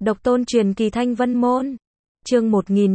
Độc tôn truyền kỳ Thanh Vân Môn. Chương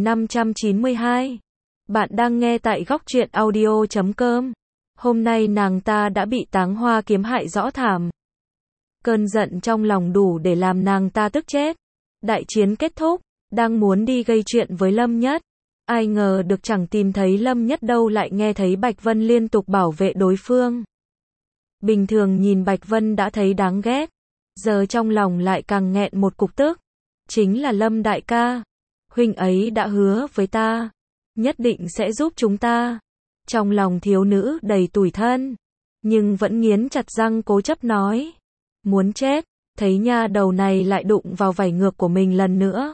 1592. Bạn đang nghe tại góc truyện audio.com. Hôm nay nàng ta đã bị Táng Hoa kiếm hại rõ thảm. Cơn giận trong lòng đủ để làm nàng ta tức chết. Đại chiến kết thúc, đang muốn đi gây chuyện với Lâm Nhất. Ai ngờ được chẳng tìm thấy Lâm Nhất đâu lại nghe thấy Bạch Vân liên tục bảo vệ đối phương. Bình thường nhìn Bạch Vân đã thấy đáng ghét, giờ trong lòng lại càng nghẹn một cục tức. Chính là Lâm đại ca, huynh ấy đã hứa với ta, nhất định sẽ giúp chúng ta. Trong lòng thiếu nữ đầy tủi thân, nhưng vẫn nghiến chặt răng cố chấp nói. Muốn chết, thấy nha đầu này lại đụng vào vảy ngược của mình lần nữa.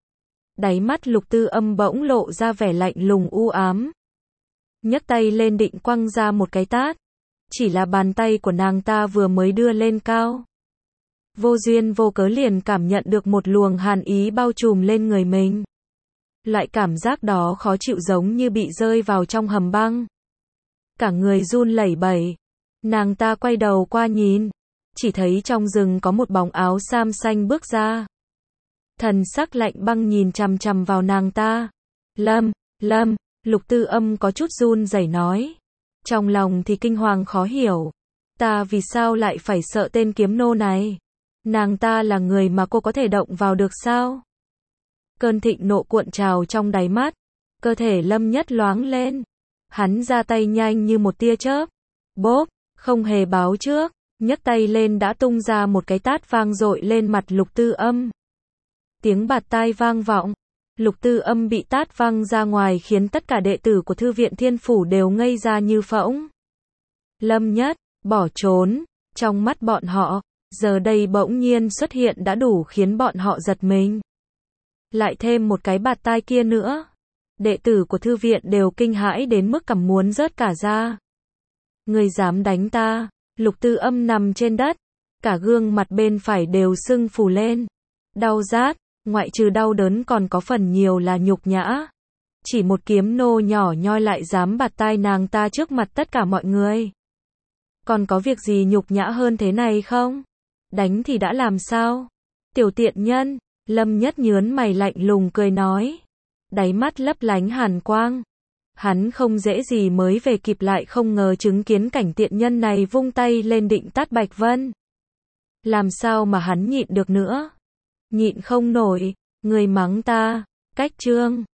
Đáy mắt Lục Tư Âm bỗng lộ ra vẻ lạnh lùng u ám. Nhấc tay lên định quăng ra một cái tát. Chỉ là bàn tay của nàng ta vừa mới đưa lên cao, vô duyên vô cớ liền cảm nhận được một luồng hàn ý bao trùm lên người mình. Loại cảm giác đó khó chịu giống như bị rơi vào trong hầm băng. Cả người run lẩy bẩy. Nàng ta quay đầu qua nhìn, chỉ thấy trong rừng có một bóng áo sam xanh bước ra. Thần sắc lạnh băng nhìn chằm chằm vào nàng ta. Lâm, Lục Tư Âm có chút run rẩy nói. Trong lòng thì kinh hoàng khó hiểu. Ta vì sao lại phải sợ tên kiếm nô này? Nàng ta là người mà cô có thể động vào được sao? Cơn thịnh nộ cuộn trào trong đáy mắt. Cơ thể Lâm Nhất loáng lên. Hắn ra tay nhanh như một tia chớp. Bốp, không hề báo trước. Nhấc tay lên đã tung ra một cái tát vang dội lên mặt Lục Tư Âm. Tiếng bạt tai vang vọng. Lục Tư Âm bị tát văng ra ngoài khiến tất cả đệ tử của Thư viện Thiên Phủ đều ngây ra như phỗng. Lâm Nhất, bỏ trốn. Trong mắt bọn họ, giờ đây bỗng nhiên xuất hiện đã đủ khiến bọn họ giật mình. Lại thêm một cái bạt tai kia nữa. Đệ tử của Thư viện đều kinh hãi đến mức cằm muốn rớt cả ra. Người dám đánh ta? Lục Tư Âm nằm trên đất. Cả gương mặt bên phải đều sưng phù lên. Đau rát. Ngoại trừ đau đớn còn có phần nhiều là nhục nhã. Chỉ một kiếm nô nhỏ nhoi lại dám bạt tai nàng ta trước mặt tất cả mọi người. Còn có việc gì nhục nhã hơn thế này không? Đánh thì đã làm sao? Tiểu tiện nhân, Lâm Nhất nhớn mày lạnh lùng cười nói. Đáy mắt lấp lánh hàn quang. Hắn không dễ gì mới về kịp lại không ngờ chứng kiến cảnh tiện nhân này vung tay lên định tát Bạch Vân. Làm sao mà hắn nhịn được nữa? Nhịn không nổi, người mắng ta, cách trương,